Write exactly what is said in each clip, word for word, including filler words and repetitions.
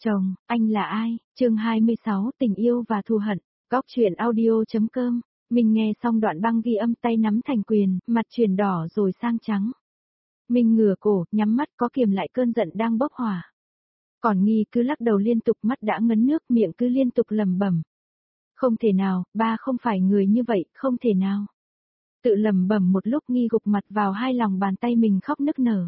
Chồng, anh là ai? Chương hai mươi sáu, tình yêu và thù hận. Góc truyện audio.com. Mình nghe xong đoạn băng ghi âm, tay nắm thành quyền, mặt chuyển đỏ rồi sang trắng. Mình ngửa cổ, nhắm mắt, có kiềm lại cơn giận đang bốc hỏa. Còn Nghi cứ lắc đầu liên tục, mắt đã ngấn nước, miệng cứ liên tục lẩm bẩm. Không thể nào, ba không phải người như vậy, không thể nào. Tự lẩm bẩm một lúc, Nghi gục mặt vào hai lòng bàn tay mình khóc nức nở.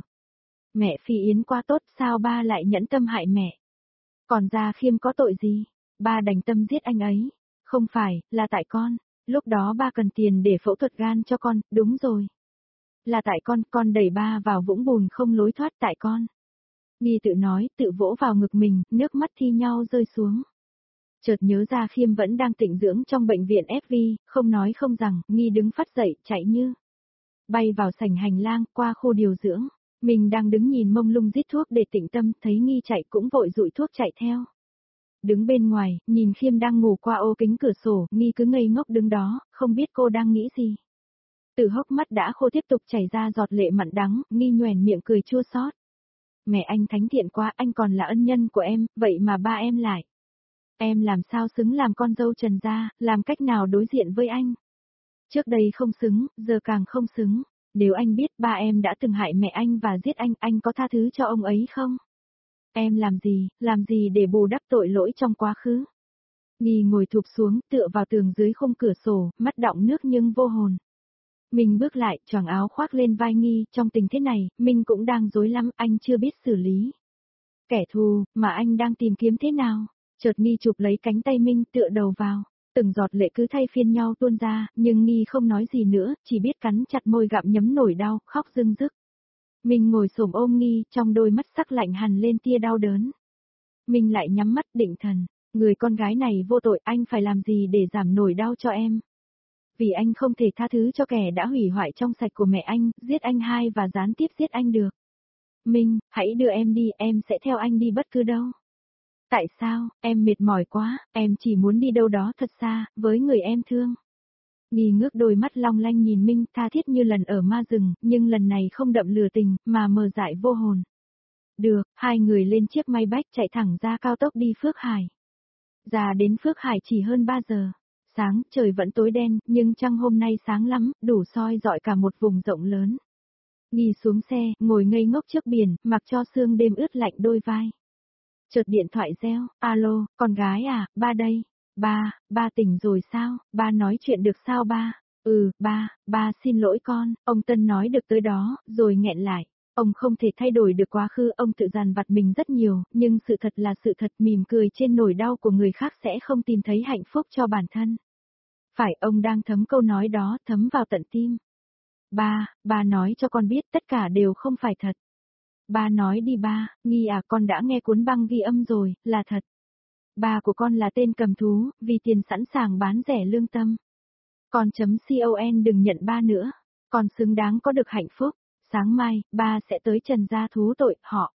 Mẹ Phi Yến quá tốt, sao ba lại nhẫn tâm hại mẹ? Còn Gia Khiêm có tội gì? Ba đành tâm giết anh ấy. Không phải, là tại con. Lúc đó ba cần tiền để phẫu thuật gan cho con, đúng rồi. Là tại con, con đẩy ba vào vũng bùn không lối thoát tại con. Nghi tự nói, tự vỗ vào ngực mình, nước mắt thi nhau rơi xuống. Chợt nhớ Gia Khiêm vẫn đang tịnh dưỡng trong bệnh viện ép vê, không nói không rằng, Nghi đứng phắt dậy, chạy như bay vào sảnh hành lang, qua khu điều dưỡng. Mình đang đứng nhìn mông lung rít thuốc để tĩnh tâm, thấy Nghi chạy cũng vội dụi thuốc chạy theo. Đứng bên ngoài, nhìn Khiêm đang ngủ qua ô kính cửa sổ, Nghi cứ ngây ngốc đứng đó, không biết cô đang nghĩ gì. Từ hốc mắt đã khô tiếp tục chảy ra giọt lệ mặn đắng, Nghi nhoẻn miệng cười chua xót. Mẹ anh thánh thiện quá, anh còn là ân nhân của em, vậy mà ba em lại. Em làm sao xứng làm con dâu Trần gia, làm cách nào đối diện với anh? Trước đây không xứng, giờ càng không xứng. Nếu anh biết ba em đã từng hại mẹ anh và giết anh, anh có tha thứ cho ông ấy không? Em làm gì, làm gì để bù đắp tội lỗi trong quá khứ? Nghi ngồi thụp xuống, tựa vào tường dưới khung cửa sổ, mắt đọng nước nhưng vô hồn. Mình bước lại, choàng áo khoác lên vai Nghi, trong tình thế này, mình cũng đang rối lắm, anh chưa biết xử lý. Kẻ thù, mà anh đang tìm kiếm thế nào? Chợt Nghi chụp lấy cánh tay Minh, tựa đầu vào. Từng giọt lệ cứ thay phiên nhau tuôn ra, nhưng Nghi không nói gì nữa, chỉ biết cắn chặt môi gặm nhấm nổi đau, khóc rưng rức. Mình ngồi xổm ôm Nghi, trong đôi mắt sắc lạnh hằn lên tia đau đớn. Mình lại nhắm mắt định thần, người con gái này vô tội, anh phải làm gì để giảm nổi đau cho em? Vì anh không thể tha thứ cho kẻ đã hủy hoại trong sạch của mẹ anh, giết anh hai và gián tiếp giết anh được. Minh, hãy đưa em đi, em sẽ theo anh đi bất cứ đâu. Tại sao, em mệt mỏi quá, em chỉ muốn đi đâu đó thật xa, với người em thương. Nghi ngước đôi mắt long lanh nhìn Minh, tha thiết như lần ở ma rừng, nhưng lần này không đậm lừa tình, mà mờ dại vô hồn. Được, hai người lên chiếc may bách chạy thẳng ra cao tốc đi Phước Hải. Ra đến Phước Hải chỉ hơn ba giờ. Sáng, trời vẫn tối đen, nhưng trăng hôm nay sáng lắm, đủ soi dọi cả một vùng rộng lớn. Nghi xuống xe, ngồi ngây ngốc trước biển, mặc cho sương đêm ướt lạnh đôi vai. Chợt điện thoại reo, alo, con gái à, ba đây. Ba, ba tỉnh rồi sao, ba nói chuyện được sao ba? Ừ, ba, ba xin lỗi con, ông Tân nói được tới đó, rồi nghẹn lại. Ông không thể thay đổi được quá khứ, ông tự dằn vặt mình rất nhiều, nhưng sự thật là sự thật, mỉm cười trên nỗi đau của người khác sẽ không tìm thấy hạnh phúc cho bản thân. Phải, ông đang thấm câu nói đó, thấm vào tận tim. Ba, ba nói cho con biết tất cả đều không phải thật. Ba nói đi ba, Nghi à, con đã nghe cuốn băng ghi âm rồi, là thật. Ba của con là tên cầm thú, vì tiền sẵn sàng bán rẻ lương tâm. Con chấm con đừng nhận ba nữa, con xứng đáng có được hạnh phúc. Sáng mai, ba sẽ tới Trần gia thú tội họ.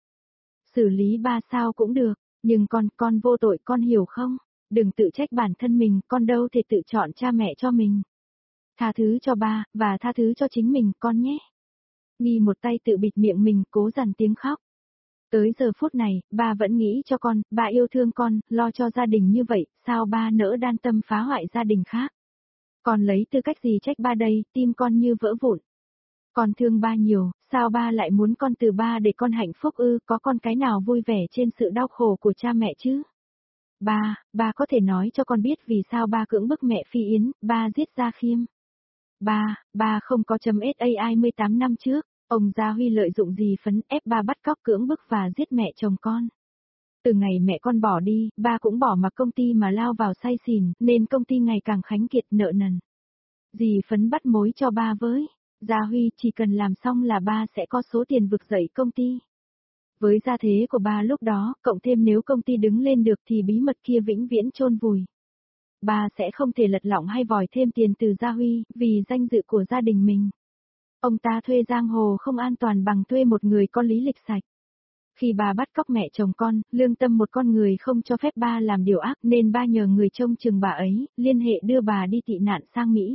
Xử lý ba sao cũng được, nhưng con, con vô tội, con hiểu không? Đừng tự trách bản thân mình, con đâu thể tự chọn cha mẹ cho mình. Tha thứ cho ba, và tha thứ cho chính mình, con nhé. Nghi một tay tự bịt miệng mình, cố dằn tiếng khóc. Tới giờ phút này, ba vẫn nghĩ cho con, ba yêu thương con, lo cho gia đình như vậy, sao ba nỡ đan tâm phá hoại gia đình khác? Con lấy tư cách gì trách ba đây, tim con như vỡ vụn. Con thương ba nhiều, sao ba lại muốn con từ ba để con hạnh phúc ư, có con cái nào vui vẻ trên sự đau khổ của cha mẹ chứ? Ba, ba có thể nói cho con biết vì sao ba cưỡng bức mẹ Phi Yến, ba giết Gia Khiêm. Ba, ba không có chấm sai mười tám năm trước, ông Gia Huy lợi dụng gì phấn ép ba bắt cóc cưỡng bức và giết mẹ chồng con. Từ ngày mẹ con bỏ đi, ba cũng bỏ mặc công ty mà lao vào say xỉn, nên công ty ngày càng khánh kiệt nợ nần. Dì phấn bắt mối cho ba với. Gia Huy chỉ cần làm xong là ba sẽ có số tiền vực dậy công ty. Với gia thế của ba lúc đó, cộng thêm nếu công ty đứng lên được thì bí mật kia vĩnh viễn chôn vùi. Ba sẽ không thể lật lọng hay vòi thêm tiền từ Gia Huy, vì danh dự của gia đình mình. Ông ta thuê giang hồ không an toàn bằng thuê một người có lý lịch sạch. Khi ba bắt cóc mẹ chồng con, lương tâm một con người không cho phép ba làm điều ác nên ba nhờ người trông chừng bà ấy, liên hệ đưa bà đi tị nạn sang Mỹ.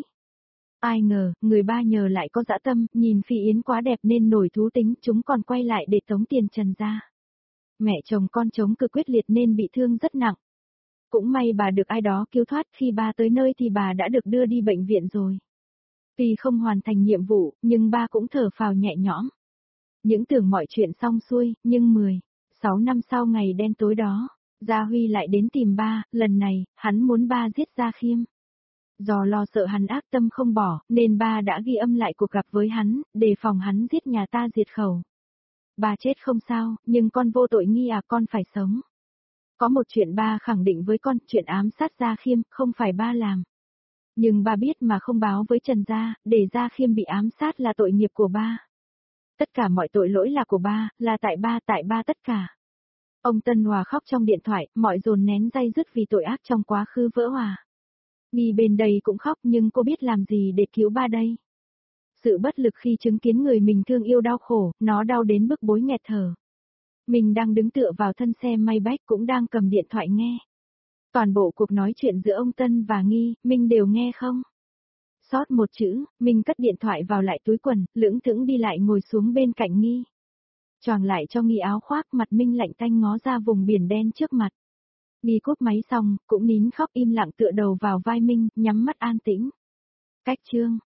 Ai ngờ, người ba nhờ lại có dã tâm, nhìn Phi Yến quá đẹp nên nổi thú tính, chúng còn quay lại để tống tiền Trần gia. Mẹ chồng con chống cự quyết liệt nên bị thương rất nặng. Cũng may bà được ai đó cứu thoát, khi ba tới nơi thì bà đã được đưa đi bệnh viện rồi. Tuy không hoàn thành nhiệm vụ, nhưng ba cũng thở phào nhẹ nhõm. Những tưởng mọi chuyện xong xuôi, nhưng mười, sáu năm sau ngày đen tối đó, Gia Huy lại đến tìm ba, lần này, hắn muốn ba giết Gia Khiêm. Do lo sợ hắn ác tâm không bỏ, nên ba đã ghi âm lại cuộc gặp với hắn, đề phòng hắn giết nhà ta diệt khẩu. Ba chết không sao, nhưng con vô tội nghi à, con phải sống. Có một chuyện ba khẳng định với con, chuyện ám sát Gia Khiêm, không phải ba làm. Nhưng ba biết mà không báo với Trần Gia, để Gia Khiêm bị ám sát là tội nghiệp của ba. Tất cả mọi tội lỗi là của ba, là tại ba, tại ba tất cả. Ông Tân Hòa khóc trong điện thoại, mọi dồn nén day dứt vì tội ác trong quá khứ vỡ hòa. Nghi bên đây cũng khóc, nhưng cô biết làm gì để cứu ba đây. Sự bất lực khi chứng kiến người mình thương yêu đau khổ, nó đau đến bức bối nghẹt thở. Mình đang đứng tựa vào thân xe Maybach cũng đang cầm điện thoại nghe. Toàn bộ cuộc nói chuyện giữa ông Tân và Nghi, mình đều nghe không? Sót một chữ, mình cất điện thoại vào lại túi quần, lững thững đi lại ngồi xuống bên cạnh Nghi. Choàng lại cho Nghi áo khoác, mặt Minh lạnh tanh ngó ra vùng biển đen trước mặt. Nghi cúp máy xong, cũng nín khóc im lặng tựa đầu vào vai Minh, nhắm mắt an tĩnh. Cách chương